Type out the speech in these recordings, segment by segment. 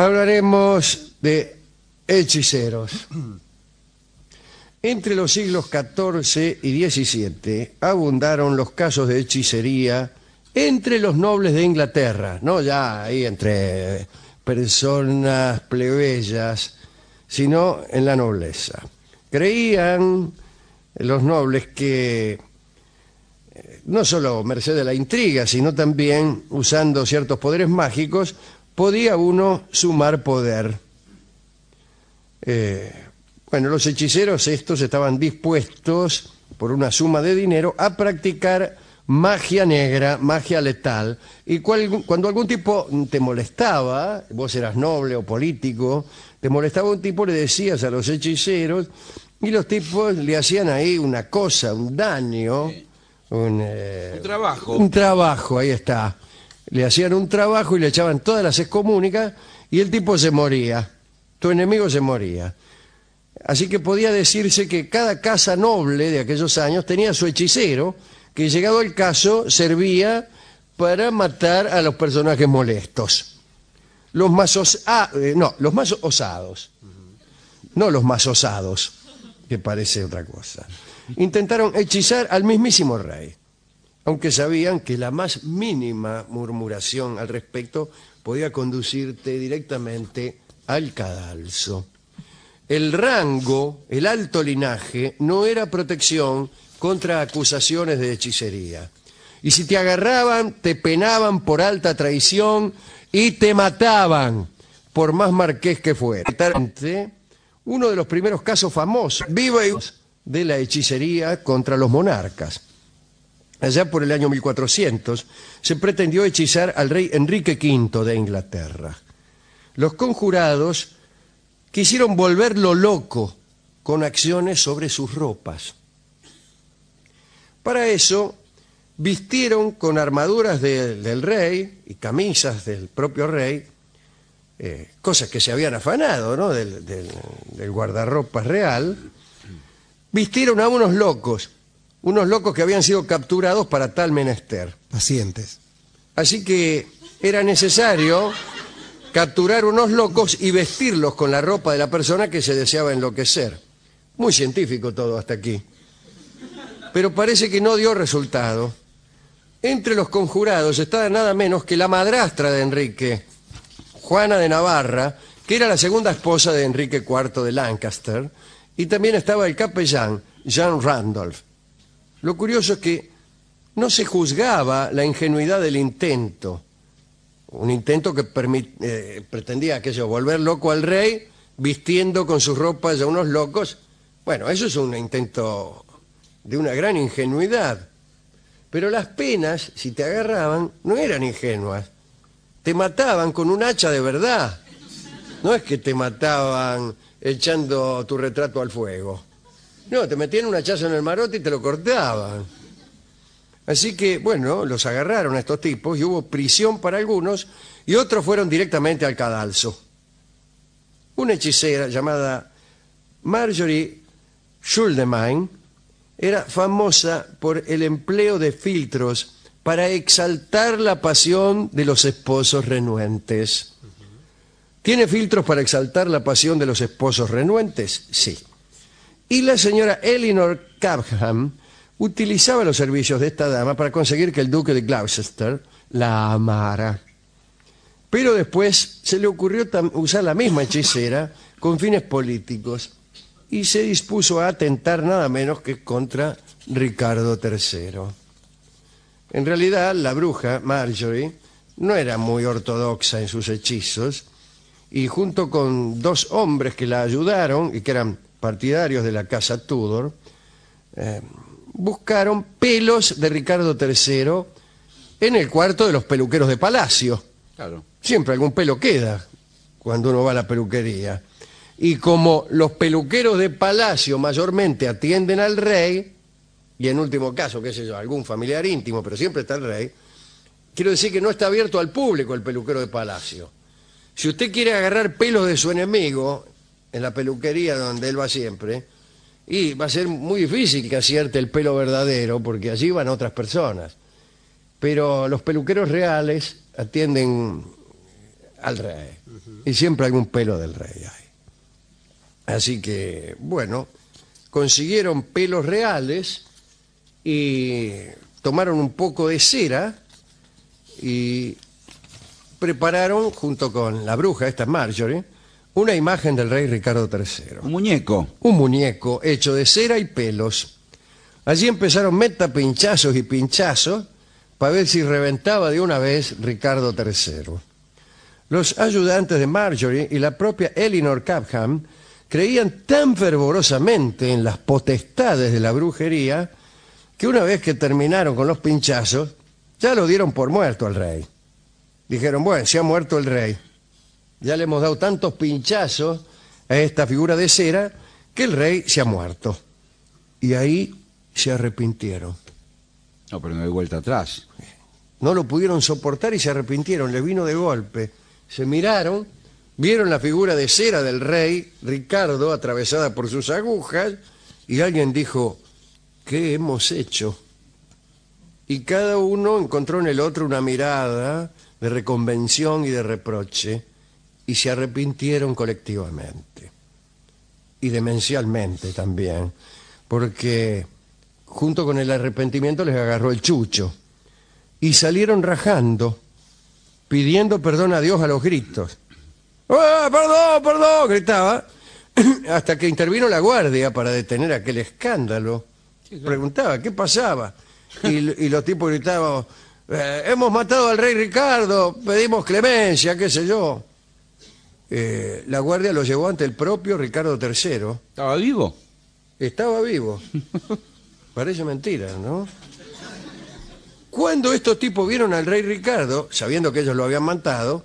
Hablaremos de hechiceros. Entre los siglos XIV y XVII abundaron los casos de hechicería entre los nobles de Inglaterra, no ya ahí entre personas plebeyas, sino en la nobleza. Creían los nobles que no solo merced de la intriga, sino también usando ciertos poderes mágicos, podía uno sumar poder. Bueno, los hechiceros estos estaban dispuestos, por una suma de dinero, a practicar magia negra, magia letal, y cuando algún tipo te molestaba, vos eras noble o político, te molestaba un tipo, le decías a los hechiceros, y los tipos le hacían ahí una cosa, un daño, un trabajo. Un trabajo, ahí está. Le hacían un trabajo y le echaban todas las excomúnicas y el tipo se moría, tu enemigo se moría. Así que podía decirse que cada casa noble de aquellos años tenía su hechicero, que llegado el caso servía para matar a los personajes molestos. Los más los más osados, no los más osados, que parece otra cosa. Intentaron hechizar al mismísimo rey, aunque sabían que la más mínima murmuración al respecto podía conducirte directamente al cadalso. El rango, el alto linaje, no era protección contra acusaciones de hechicería. Y si te agarraban, te penaban por alta traición y te mataban, por más marqués que fuera. Uno de los primeros casos famosos, vivos, de la hechicería contra los monarcas. Allá por el año 1400 se pretendió hechizar al rey Enrique V de Inglaterra. Los conjurados quisieron volverlo loco con acciones sobre sus ropas. Para eso vistieron con armaduras del rey y camisas del propio rey, cosas que se habían afanado, ¿no?, del guardarropas real. Vistieron a unos locos que habían sido capturados para tal menester. Pacientes. Así que era necesario capturar unos locos y vestirlos con la ropa de la persona que se deseaba enloquecer. Muy científico todo hasta aquí. Pero parece que no dio resultado. Entre los conjurados estaba nada menos que la madrastra de Enrique, Juana de Navarra, que era la segunda esposa de Enrique IV de Lancaster, y también estaba el capellán, Jean Randolph. Lo curioso es que no se juzgaba la ingenuidad del intento. Un intento que pretendía, volver loco al rey, vistiendo con sus ropas a unos locos. Bueno, eso es un intento de una gran ingenuidad. Pero las penas, si te agarraban, no eran ingenuas. Te mataban con un hacha de verdad. No es que te mataban echando tu retrato al fuego. No, te metían un hachazo en el marote y te lo cortaban. Así que, bueno, los agarraron a estos tipos y hubo prisión para algunos y otros fueron directamente al cadalso. Una hechicera llamada Marjorie Schuldemine era famosa por el empleo de filtros para exaltar la pasión de los esposos renuentes. ¿Tiene filtros para exaltar la pasión de los esposos renuentes? Sí. Y la señora Eleanor Cabham utilizaba los servicios de esta dama para conseguir que el duque de Gloucester la amara. Pero después se le ocurrió usar la misma hechicera con fines políticos y se dispuso a atentar nada menos que contra Ricardo III. En realidad, la bruja, Marjorie, no era muy ortodoxa en sus hechizos y junto con dos hombres que la ayudaron y que eran partidarios de la casa Tudor, buscaron pelos de Ricardo III en el cuarto de los peluqueros de palacio. Claro. Siempre algún pelo queda cuando uno va a la peluquería. Y como los peluqueros de palacio mayormente atienden al rey, y en último caso, qué sé yo, algún familiar íntimo, pero siempre está el rey, quiero decir que no está abierto al público el peluquero de palacio. Si usted quiere agarrar pelos de su enemigo en la peluquería donde él va siempre, y va a ser muy difícil que acierte el pelo verdadero, porque allí van otras personas. Pero los peluqueros reales atienden al rey. y siempre algún pelo del rey hay. Así que, bueno, consiguieron pelos reales y tomaron un poco de cera y prepararon, junto con la bruja, esta Marjorie, una imagen del rey Ricardo III. Un muñeco. Un muñeco hecho de cera y pelos. Allí empezaron pinchazos y pinchazos para ver si reventaba de una vez Ricardo III. Los ayudantes de Marjorie y la propia Eleanor Cabham creían tan fervorosamente en las potestades de la brujería que una vez que terminaron con los pinchazos, ya lo dieron por muerto al rey. Dijeron, bueno, se ha muerto el rey. Ya le hemos dado tantos pinchazos a esta figura de cera que el rey se ha muerto. Y ahí se arrepintieron. No, pero no hay vuelta atrás. No lo pudieron soportar y se arrepintieron, les vino de golpe. Se miraron, vieron la figura de cera del rey Ricardo atravesada por sus agujas y alguien dijo, ¿qué hemos hecho? Y cada uno encontró en el otro una mirada de reconvención y de reproche y se arrepintieron colectivamente. Y demencialmente también, porque junto con el arrepentimiento les agarró el chucho y salieron rajando, pidiendo perdón a Dios a los gritos. ¡Ah, perdón, perdón! Gritaba, hasta que intervino la guardia para detener aquel escándalo. Preguntaba, ¿qué pasaba? Y los tipos gritaban, hemos matado al rey Ricardo, pedimos clemencia, qué sé yo. La guardia lo llevó ante el propio Ricardo III. ¿Estaba vivo? Estaba vivo. Parece mentira, ¿no? Cuando estos tipos vieron al rey Ricardo, sabiendo que ellos lo habían matado,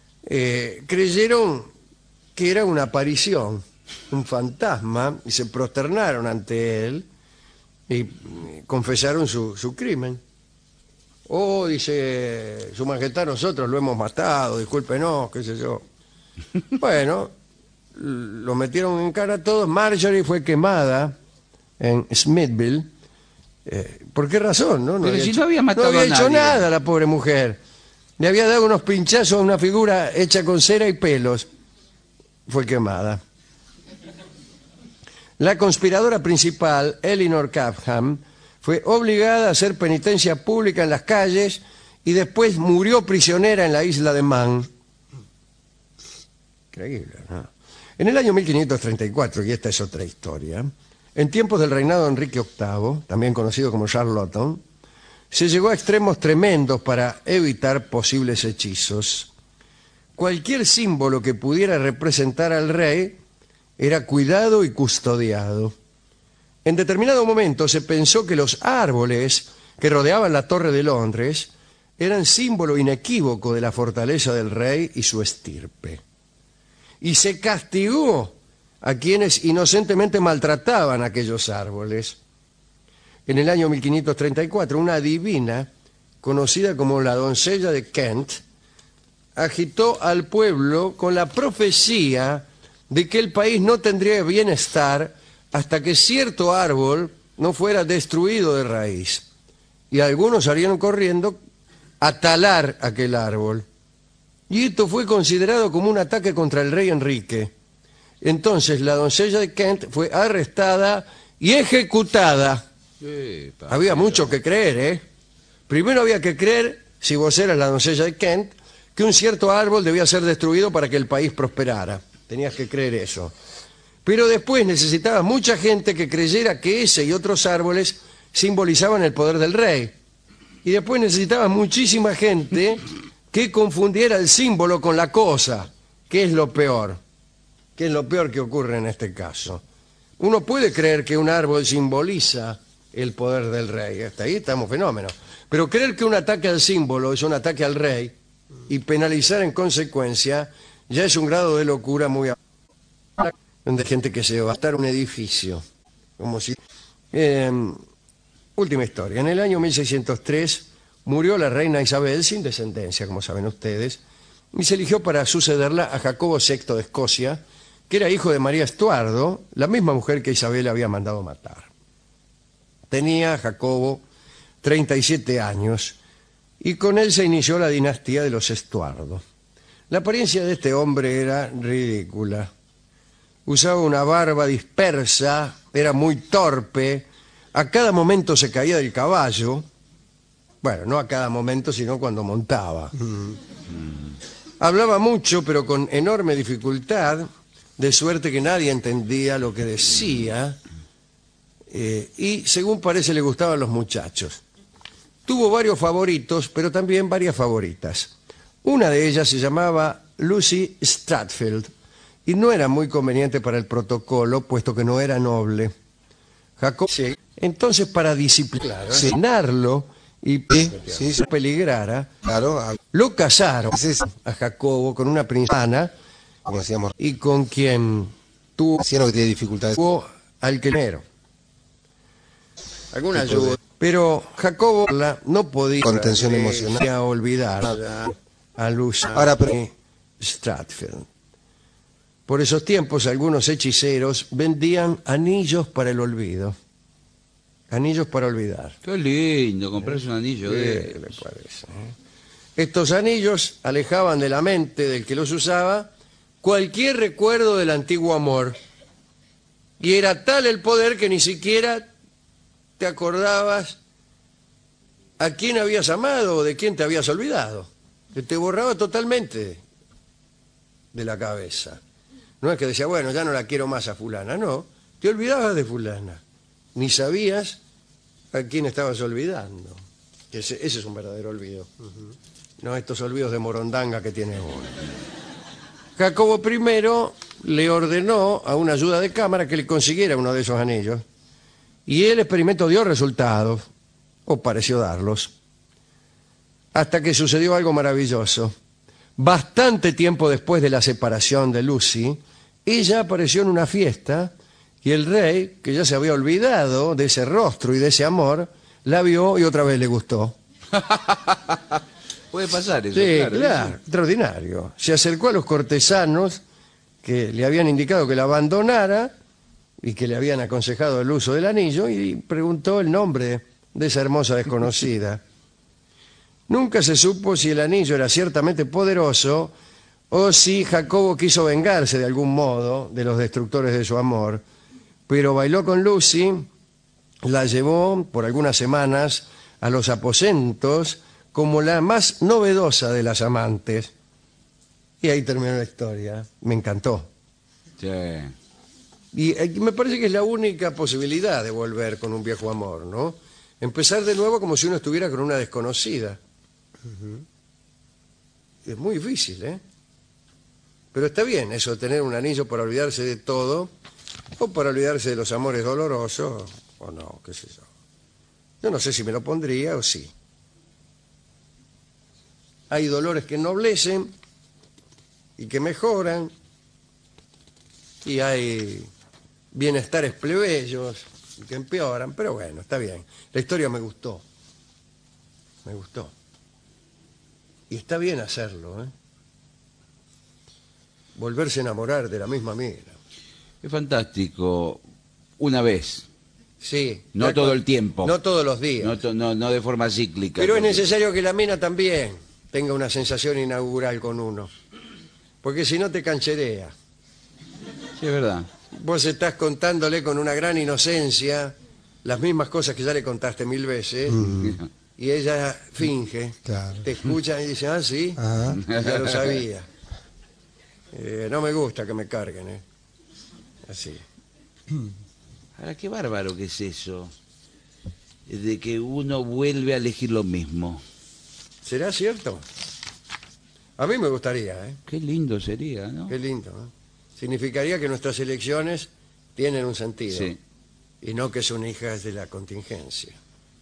creyeron que era una aparición, un fantasma, y se prosternaron ante él y confesaron su crimen. Oh, dice su majestad, nosotros lo hemos matado, discúlpenos, qué sé yo. Bueno, lo metieron en cara a todos. Marjorie fue quemada en Smithville. ¿Por qué razón? No, Pero si no había matado no había a hecho nadie. nada la pobre mujer. Le había dado unos pinchazos a una figura hecha con cera y pelos. Fue quemada. La conspiradora principal, Eleanor Cabham, fue obligada a hacer penitencia pública en las calles y después murió prisionera en la isla de Man. Increíble, ¿no? En el año 1534, y esta es otra historia, en tiempos del reinado de Enrique VIII, también conocido como Charlottón, se llegó a extremos tremendos para evitar posibles hechizos. Cualquier símbolo que pudiera representar al rey era cuidado y custodiado. En determinado momento se pensó que los árboles que rodeaban la Torre de Londres eran símbolo inequívoco de la fortaleza del rey y su estirpe. Y se castigó a quienes inocentemente maltrataban aquellos árboles. En el año 1534, una adivina, conocida como la doncella de Kent, agitó al pueblo con la profecía de que el país no tendría bienestar hasta que cierto árbol no fuera destruido de raíz. Y algunos salieron corriendo a talar aquel árbol. Y esto fue considerado como un ataque contra el rey Enrique. Entonces la doncella de Kent fue arrestada y ejecutada. Había mucho que creer, ¿eh? Primero había que creer, si vos eras la doncella de Kent, que un cierto árbol debía ser destruido para que el país prosperara. Tenías que creer eso. Pero después necesitabas mucha gente que creyera que ese y otros árboles simbolizaban el poder del rey. Y después necesitabas muchísima gente que confundiera el símbolo con la cosa, que es lo peor. ¿Qué es lo peor que ocurre en este caso? Uno puede creer que un árbol simboliza el poder del rey. Hasta ahí estamos fenómenos. Pero creer que un ataque al símbolo es un ataque al rey y penalizar en consecuencia ya es un grado de locura muy alto. Donde hay gente que se va a gastar un edificio. Como si... última historia. En el año 1603 murió la reina Isabel sin descendencia, como saben ustedes, y se eligió para sucederla a Jacobo VI de Escocia, que era hijo de María Estuardo, la misma mujer que Isabel había mandado matar. Tenía Jacobo 37 años y con él se inició la dinastía de los Estuardo. La apariencia de este hombre era ridícula. Usaba una barba dispersa, era muy torpe, a cada momento se caía del caballo. Bueno, no a cada momento, sino cuando montaba. Hablaba mucho, pero con enorme dificultad, de suerte que nadie entendía lo que decía, y según parece le gustaban los muchachos. Tuvo varios favoritos, pero también varias favoritas. Una de ellas se llamaba Lucy Stratfield, y no era muy conveniente para el protocolo, puesto que no era noble. Jacob, Sí. entonces, para disciplinarlo y Sí, sí. peligrara, Claro, lo casaron sí, sí. a Jacobo con una princesa Como decíamos, y con quien tuvo decían que tiene dificultades. al primero. Alguna ayuda. Pero Jacobo no podía Contención emocional. olvidar a Lucy Ahora, pero- Stratfield. Por esos tiempos algunos hechiceros vendían anillos para el olvido. Anillos para olvidar. Qué lindo, comprarse un anillo ¿Qué de... le parece? Estos anillos alejaban de la mente del que los usaba cualquier recuerdo del antiguo amor. Y era tal el poder que ni siquiera te acordabas a quién habías amado o de quién te habías olvidado. Que te borraba totalmente de la cabeza. No es que decía, bueno, ya no la quiero más a fulana. No, te olvidabas de fulana. Ni sabías a quién estabas olvidando. Ese es un verdadero olvido. No estos olvidos de morondanga que tiene uno. Jacobo I le ordenó a una ayuda de cámara que le consiguiera uno de esos anillos. Y el experimento dio resultados, o pareció darlos, hasta que sucedió algo maravilloso. Bastante tiempo después de la separación de Lucy, ella apareció en una fiesta y el rey, que ya se había olvidado de ese rostro y de ese amor, la vio y otra vez le gustó. Puede pasar eso, Sí, claro. claro, extraordinario. Se acercó a los cortesanos que le habían indicado que la abandonara y que le habían aconsejado el uso del anillo y preguntó el nombre de esa hermosa desconocida. Nunca se supo si el anillo era ciertamente poderoso o si Jacobo quiso vengarse de algún modo de los destructores de su amor, pero bailó con Lucy, la llevó por algunas semanas a los aposentos como la más novedosa de las amantes. Y ahí terminó la historia. Me encantó. Sí. Y me parece que es la única posibilidad de volver con un viejo amor, ¿no? Empezar de nuevo como si uno estuviera con una desconocida. Es muy difícil, ¿eh? Pero está bien eso, tener un anillo para olvidarse de todo, o para olvidarse de los amores dolorosos, o no, qué sé yo. Yo no sé si me lo pondría o sí. Hay dolores que ennoblecen y que mejoran, y hay bienestares plebeyos que empeoran, pero bueno, está bien. La historia me gustó. Me gustó. Y está bien hacerlo, ¿eh? Volverse a enamorar de la misma mina. Es fantástico. Una vez. Sí. No ya todo el tiempo. No todos los días. No de forma cíclica. Pero es porque- necesario que la mina también tenga una sensación inaugural con uno. Porque si no te cancherea. Sí, es verdad. Vos estás contándole con una gran inocencia las mismas cosas que ya le contaste 1000 veces y ella finge, Claro. te escucha y dice, ah, sí, Ajá. ya lo sabía. No me gusta que me carguen, ¿eh? Así. Ahora, qué bárbaro que es eso. De que uno vuelve a elegir lo mismo. ¿Será cierto? A mí me gustaría, ¿eh? Qué lindo sería, ¿no? Qué lindo, ¿eh? Significaría que nuestras elecciones tienen un sentido. Sí. Y no que son hijas de la contingencia.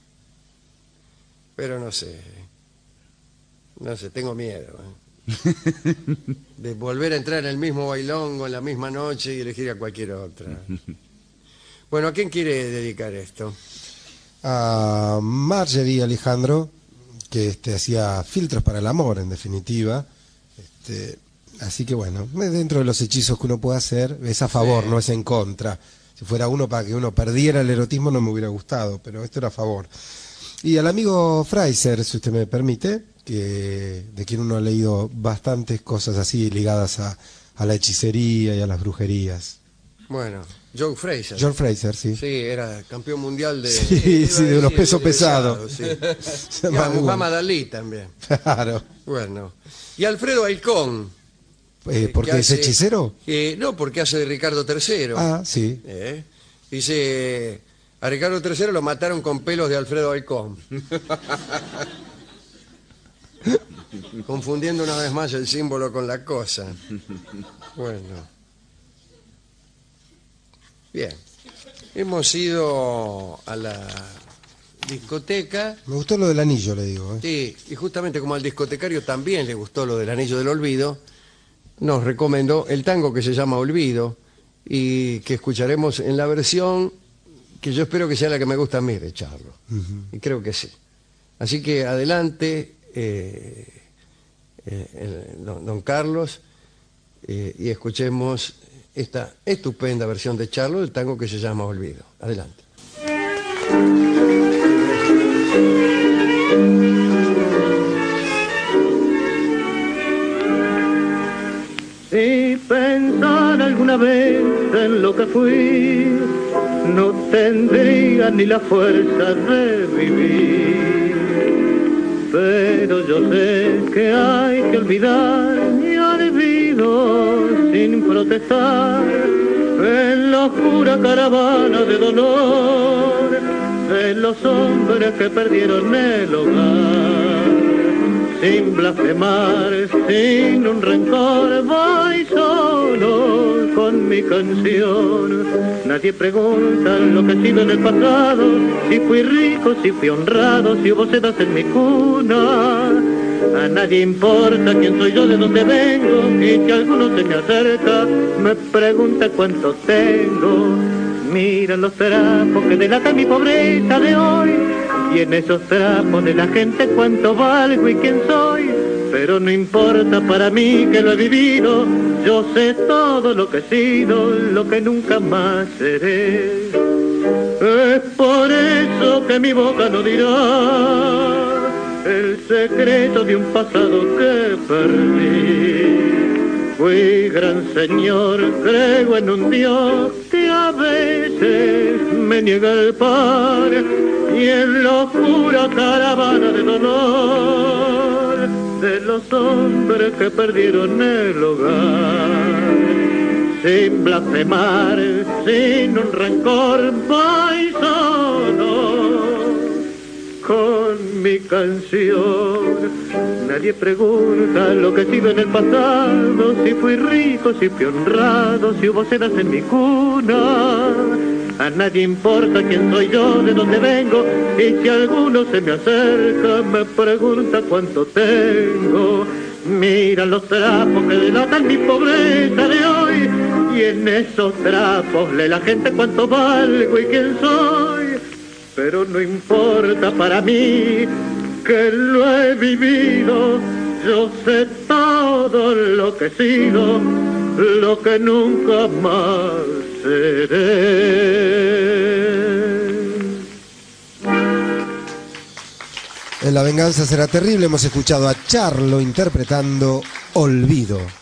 Pero no sé. No sé, tengo miedo. De volver a entrar en el mismo bailongo en la misma noche y elegir a cualquier otra. Bueno, ¿a quién quiere dedicar esto? A Marjorie Alejandro, que hacía filtros para el amor, en definitiva. Así que bueno, dentro de los hechizos que uno puede hacer, es a favor, no es en contra. Si fuera uno para que uno perdiera el erotismo no me hubiera gustado, pero esto era a favor. Y al amigo Fraser, si usted me permite, de quien uno ha leído bastantes cosas así ligadas a la hechicería y a las brujerías. Bueno, Joe Frazier. John Fraser, sí. Sí, era campeón mundial de... Sí, sí, de unos pesos pesados. Sí. Se Y llama a Hugo. Muhammad Ali también. Claro. Bueno. Y Alfredo Alcón. ¿Porque que es hace- hechicero? No, porque hace de Ricardo III. Ah, sí. Dice, a Ricardo III lo mataron con pelos de Alfredo Alcón. Confundiendo una vez más el símbolo con la cosa. Bueno. Bien. Hemos ido a la discoteca. Me gustó lo del anillo, le digo. Sí, y justamente como al discotecario también le gustó lo del Anillo del Olvido, nos recomendó el tango que se llama Olvido y que escucharemos en la versión que yo espero que sea la que me gusta a mí de Charlo. Y creo que sí. Así que adelante, don Carlos, y escuchemos esta estupenda versión de Charlo del tango que se llama Olvido. Adelante. Si pensar alguna vez en lo que fui, no tendría ni la fuerza de vivir. Pero yo sé que hay que olvidar y olvido sin protestar en la oscura caravana de dolor de los hombres que perdieron el hogar. Sin blasfemar, sin un rencor, voy solo con mi canción. Nadie pregunta lo que he sido en el pasado, si fui rico, si fui honrado, si hubo sedas en mi cuna. A nadie importa quién soy yo, de dónde vengo, y si alguno se me acerca, me pregunta cuánto tengo. Mira los trapos que delatan mi pobreza de hoy, y en esos trapos de la gente cuánto valgo y quién soy. Pero no importa para mí que lo he vivido, yo sé todo lo que he sido, lo que nunca más seré. Es por eso que mi boca no dirá el secreto de un pasado que perdí. Fui gran señor, creo en un Dios que a veces me niega el par, y en la oscura caravana de dolor de los hombres que perdieron el hogar. Sin blasfemar, sin un rencor, voy solo con mi canción. Nadie pregunta lo que he sido en el pasado, si fui rico, si fui honrado, si hubo sedas en mi cuna. A nadie importa quién soy yo, de dónde vengo, y si alguno se me acerca, me pregunta cuánto tengo. Mira los trapos que delatan mi pobreza de hoy, y en esos trapos lee la gente cuánto valgo y quién soy. Pero no importa para mí que lo he vivido, yo sé todo lo que he sido, lo que nunca más seré. En La venganza será terrible hemos escuchado a Charlo interpretando Olvido.